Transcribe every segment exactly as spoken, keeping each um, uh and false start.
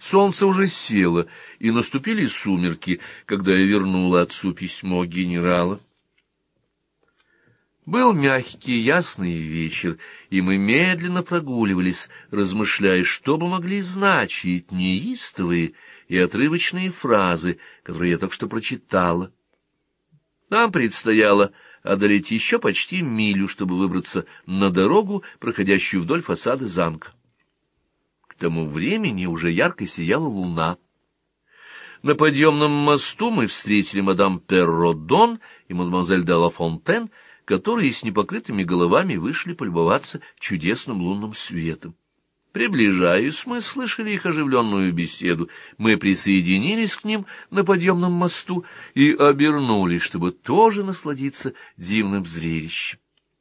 Солнце уже село, и наступили сумерки, когда я вернула отцу письмо генерала. Был мягкий, ясный вечер, и мы медленно прогуливались, размышляя, что бы могли значить неистовые и отрывочные фразы, которые я только что прочитала. Нам предстояло одолеть еще почти милю, чтобы выбраться на дорогу, проходящую вдоль фасада замка. К тому времени уже ярко сияла луна. На подъемном мосту мы встретили мадам Перродон и мадемуазель де ла Фонтен, которые с непокрытыми головами вышли полюбоваться чудесным лунным светом. Приближаясь, мы слышали их оживленную беседу. Мы присоединились к ним на подъемном мосту и обернулись, чтобы тоже насладиться дивным зрелищем.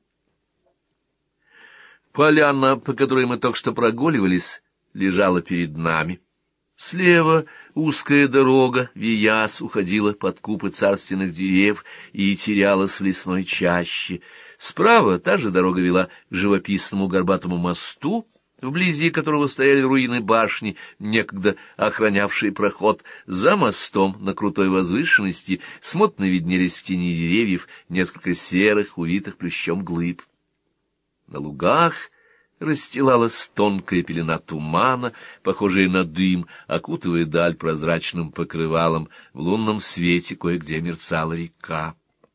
Поляна, по которой мы только что прогуливались, лежала перед нами. Слева узкая дорога, виясь, уходила под купы царственных деревьев и терялась в лесной чаще. Справа та же дорога вела к живописному горбатому мосту, вблизи которого стояли руины башни, некогда охранявшие проход. За мостом на крутой возвышенности смутно виднелись в тени деревьев несколько серых, увитых плющом глыб. На лугах расстилалась тонкая пелена тумана, похожая на дым, окутывая даль прозрачным покрывалом. В лунном свете кое-где мерцала река.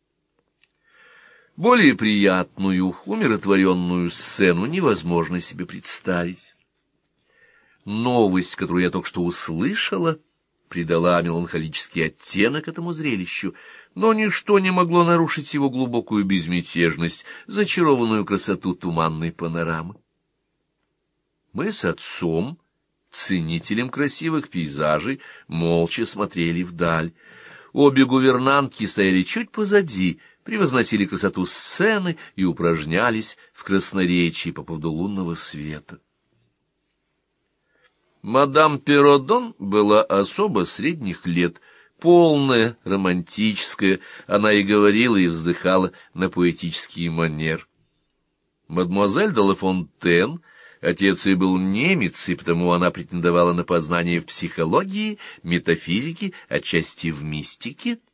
Более приятную, умиротворенную сцену невозможно себе представить. Новость, которую я только что услышала, придала меланхолический оттенок этому зрелищу, но ничто не могло нарушить его глубокую безмятежность, зачарованную красоту туманной панорамы. Мы с отцом, ценителем красивых пейзажей, молча смотрели вдаль. Обе гувернантки стояли чуть позади, превозносили красоту сцены и упражнялись в красноречии по поводу лунного света. Мадам Перродон была особо средних лет, полная, романтическая, она и говорила, и вздыхала на поэтический манер. Мадемуазель де ла Фонтен, отец ее был немец, и потому она претендовала на познание в психологии, метафизике, отчасти в мистике.